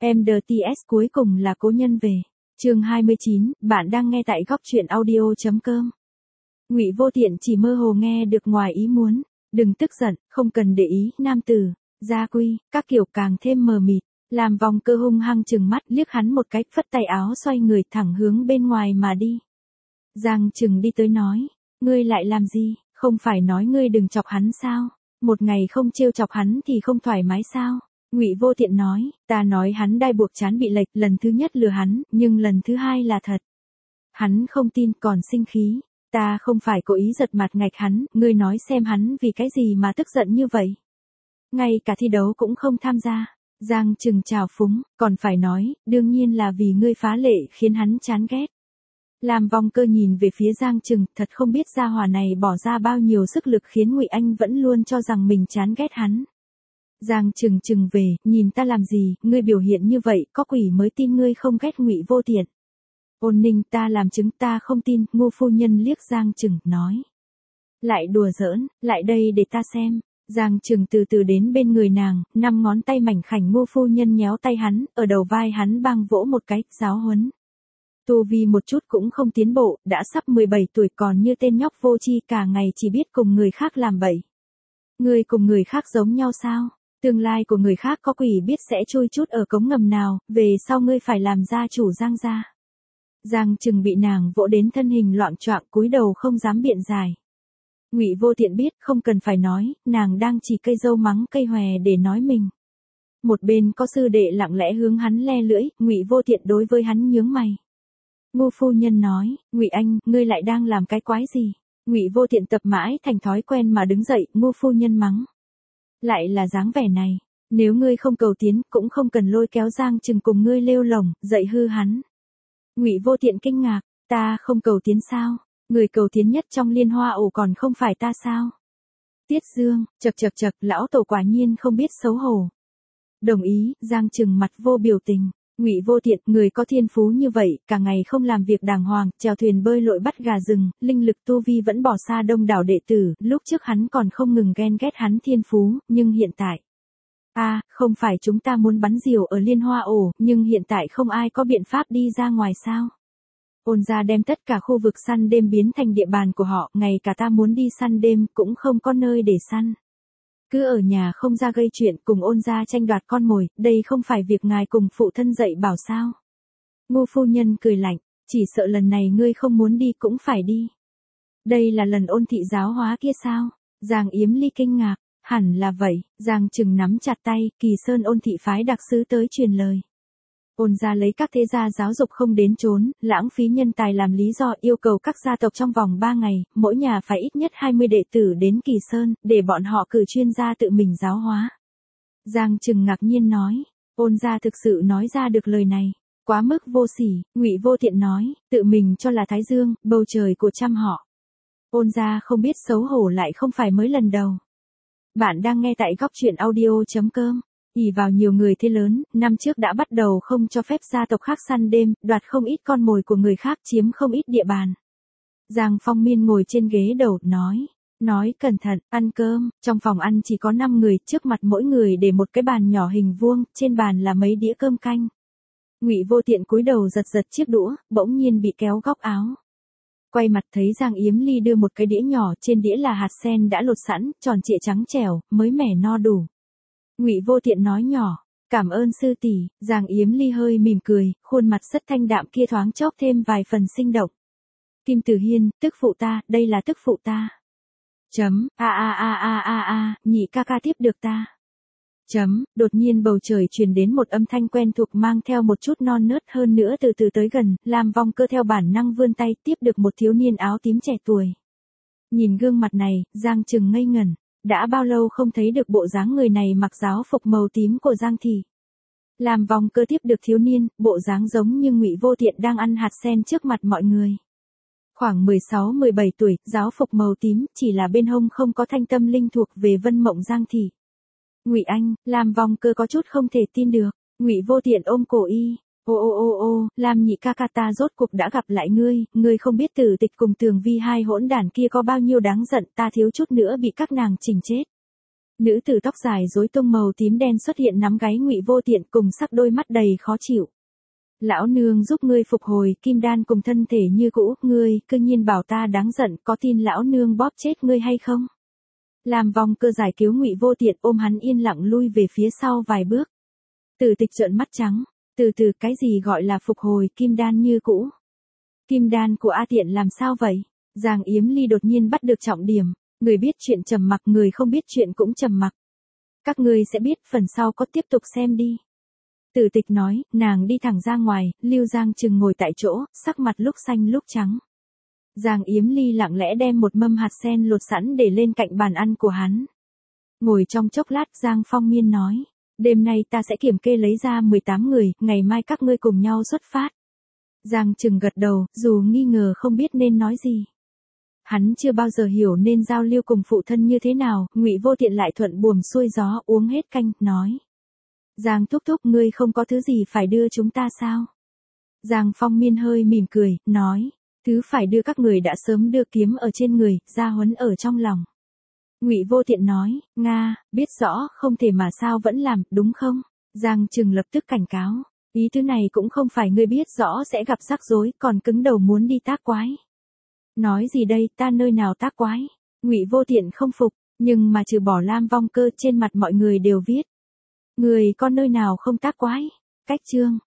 MDTS cuối cùng là cố nhân về. Chương 29, bạn đang nghe tại góc truyện audio.com. Ngụy Vô Tiện chỉ mơ hồ nghe được ngoài ý muốn, đừng tức giận, không cần để ý, nam tử, gia quy, các kiểu càng thêm mờ mịt, làm vòng cơ hung hăng trừng mắt liếc hắn một cái, phất tay áo xoay người thẳng hướng bên ngoài mà đi. Giang Trừng đi tới nói, ngươi lại làm gì, không phải nói ngươi đừng chọc hắn sao, một ngày không trêu chọc hắn thì không thoải mái sao? Ngụy Vô Tiện nói, ta nói hắn đai buộc trán bị lệch, lần thứ nhất lừa hắn, nhưng lần thứ hai là thật. Hắn không tin còn sinh khí, ta không phải cố ý giật mặt ngạch hắn, ngươi nói xem hắn vì cái gì mà tức giận như vậy. Ngay cả thi đấu cũng không tham gia. Giang Trừng trào phúng, còn phải nói, đương nhiên là vì ngươi phá lệ khiến hắn chán ghét. Làm vòng cơ nhìn về phía Giang Trừng, thật không biết gia hỏa này bỏ ra bao nhiêu sức lực khiến Ngụy Anh vẫn luôn cho rằng mình chán ghét hắn. Giang Trừng trừng về, nhìn ta làm gì, ngươi biểu hiện như vậy, có quỷ mới tin ngươi không ghét Ngụy Vô Tiện. Ôn Ninh ta làm chứng ta không tin, Ngô phu nhân liếc Giang Trừng, nói. Lại đùa giỡn, lại đây để ta xem. Giang Trừng từ từ đến bên người nàng, 5 ngón tay mảnh khảnh Ngô phu nhân nhéo tay hắn, ở đầu vai hắn bang vỗ một cái, giáo huấn. Tu vi một chút cũng không tiến bộ, đã sắp 17 tuổi còn như tên nhóc vô tri cả ngày chỉ biết cùng người khác làm bậy. Ngươi cùng người khác giống nhau sao? Tương lai của người khác có quỷ biết sẽ trôi chút ở cống ngầm nào, về sau ngươi phải làm gia chủ Giang gia. Giang Trừng bị nàng vỗ đến thân hình loạng choạng cúi đầu không dám biện giải. Ngụy Vô Tiện biết không cần phải nói, nàng đang chỉ cây dâu mắng cây hòe để nói mình. Một bên có sư đệ lặng lẽ hướng hắn le lưỡi, Ngụy Vô Tiện đối với hắn nhướng mày. Ngô phu nhân nói, Ngụy Anh, ngươi lại đang làm cái quái gì? Ngụy Vô Tiện tập mãi thành thói quen mà đứng dậy, Ngô phu nhân mắng. Lại là dáng vẻ này, nếu ngươi không cầu tiến, cũng không cần lôi kéo Giang Trừng cùng ngươi lêu lổng, dậy hư hắn. Ngụy Vô Tiện kinh ngạc, ta không cầu tiến sao? Người cầu tiến nhất trong liên hoa ổ còn không phải ta sao? Tiết Dương, chậc, lão tổ quả nhiên không biết xấu hổ. Đồng ý, Giang Trừng mặt vô biểu tình. Ngụy Vô Tiện, người có thiên phú như vậy, cả ngày không làm việc đàng hoàng, chèo thuyền bơi lội bắt gà rừng, linh lực tu vi vẫn bỏ xa đông đảo đệ tử, lúc trước hắn còn không ngừng ghen ghét hắn thiên phú, nhưng hiện tại. Không phải chúng ta muốn bắn diều ở liên hoa ổ, nhưng hiện tại không ai có biện pháp đi ra ngoài sao? Ôn gia đem tất cả khu vực săn đêm biến thành địa bàn của họ, ngay cả ta muốn đi săn đêm cũng không có nơi để săn. Cứ ở nhà không ra gây chuyện cùng Ôn gia tranh đoạt con mồi, đây không phải việc ngài cùng phụ thân dạy bảo sao? Ngô phu nhân cười lạnh, chỉ sợ lần này ngươi không muốn đi cũng phải đi. Đây là lần Ôn thị giáo hóa kia sao? Giang Yếm Ly kinh ngạc, hẳn là vậy, Giang Trừng nắm chặt tay, Kỳ Sơn Ôn thị phái đặc sứ tới truyền lời. Ôn gia lấy các thế gia giáo dục không đến chốn, lãng phí nhân tài làm lý do yêu cầu các gia tộc trong vòng 3 ngày, mỗi nhà phải ít nhất 20 đệ tử đến Kỳ Sơn, để bọn họ cử chuyên gia tự mình giáo hóa. Giang Trừng ngạc nhiên nói, Ôn gia thực sự nói ra được lời này, quá mức vô sỉ. Ngụy Vô Tiện nói, tự mình cho là Thái Dương, bầu trời của trăm họ. Ôn gia không biết xấu hổ lại không phải mới lần đầu. Bạn đang nghe tại góc truyện audio.com. Ỷ vào nhiều người thế lớn, năm trước đã bắt đầu không cho phép gia tộc khác săn đêm, đoạt không ít con mồi của người khác, chiếm không ít địa bàn. Giang Phong Miên ngồi trên ghế đầu, nói cẩn thận, ăn cơm, trong phòng ăn chỉ có 5 người, trước mặt mỗi người để một cái bàn nhỏ hình vuông, trên bàn là mấy đĩa cơm canh. Ngụy Vô Tiện cúi đầu giật chiếc đũa, bỗng nhiên bị kéo góc áo. Quay mặt thấy Giang Yếm Ly đưa một cái đĩa nhỏ, trên đĩa là hạt sen đã lột sẵn, tròn trịa trắng trẻo, mới mẻ no đủ. Ngụy Vô Tiện nói nhỏ, cảm ơn sư tỷ. Giang Yếm Ly hơi mỉm cười, khuôn mặt rất thanh đạm kia thoáng chốc thêm vài phần sinh động. Kim Tử Hiên, tức phụ ta, đây là tức phụ ta. Nhị ca ca tiếp được ta. Đột nhiên bầu trời truyền đến một âm thanh quen thuộc mang theo một chút non nớt hơn nữa từ từ tới gần, làm vong cơ theo bản năng vươn tay tiếp được một thiếu niên áo tím trẻ tuổi. Nhìn gương mặt này, Giang Trừng ngây ngẩn. Đã bao lâu không thấy được bộ dáng người này mặc giáo phục màu tím của Giang thị. Làm vòng cơ tiếp được thiếu niên, bộ dáng giống như Ngụy Vô Tiện đang ăn hạt sen trước mặt mọi người. Khoảng 16-17 tuổi, giáo phục màu tím, chỉ là bên hông không có thanh tâm linh thuộc về Vân Mộng Giang thị. Ngụy Anh, làm vòng cơ có chút không thể tin được. Ngụy Vô Tiện ôm cổ y. Làm nhị ca ca ta rốt cuộc đã gặp lại ngươi không biết Tử Tịch cùng Tường Vi hai hỗn đản kia có bao nhiêu đáng giận, ta thiếu chút nữa bị các nàng chỉnh chết. Nữ tử tóc dài rối tung màu tím đen xuất hiện nắm gáy Ngụy Vô Tiện cùng sắc đôi mắt đầy khó chịu. Lão nương giúp ngươi phục hồi kim đan cùng thân thể như cũ, ngươi cư nhiên bảo ta đáng giận, có tin lão nương bóp chết ngươi hay không? Làm vòng cơ giải cứu Ngụy Vô Tiện ôm hắn yên lặng lui về phía sau vài bước. Tử Tịch trợn mắt trắng, từ cái gì gọi là phục hồi kim đan như cũ? Kim đan của A Tiện làm sao vậy? Giang Yếm Ly đột nhiên bắt được trọng điểm, người biết chuyện trầm mặc, người không biết chuyện cũng trầm mặc. Các ngươi sẽ biết, phần sau có tiếp tục xem đi. Tử Tịch nói, nàng đi thẳng ra ngoài, Lưu Giang Trừng ngồi tại chỗ, sắc mặt lúc xanh lúc trắng. Giang Yếm Ly lặng lẽ đem một mâm hạt sen lột sẵn để lên cạnh bàn ăn của hắn. Ngồi trong chốc lát Giang Phong Miên nói, đêm nay ta sẽ kiểm kê lấy ra 18 người, ngày mai các ngươi cùng nhau xuất phát. Giang Trừng gật đầu, dù nghi ngờ không biết nên nói gì. Hắn chưa bao giờ hiểu nên giao lưu cùng phụ thân như thế nào, Ngụy Vô Tiện lại thuận buồm xuôi gió uống hết canh, nói. Giang thúc thúc, ngươi không có thứ gì phải đưa chúng ta sao? Giang Phong Miên hơi mỉm cười, nói, thứ phải đưa các người đã sớm đưa, kiếm ở trên người, gia huấn ở trong lòng. Ngụy Vô Tiện nói, Nga, biết rõ không thể mà sao vẫn làm, đúng không? Giang Trừng lập tức cảnh cáo, ý thứ này cũng không phải ngươi biết rõ sẽ gặp rắc rối, còn cứng đầu muốn đi tác quái. Nói gì đây, ta nơi nào tác quái? Ngụy Vô Tiện không phục, nhưng mà trừ bỏ Lam Vong Cơ trên mặt mọi người đều viết. Người con nơi nào không tác quái? Cách chương.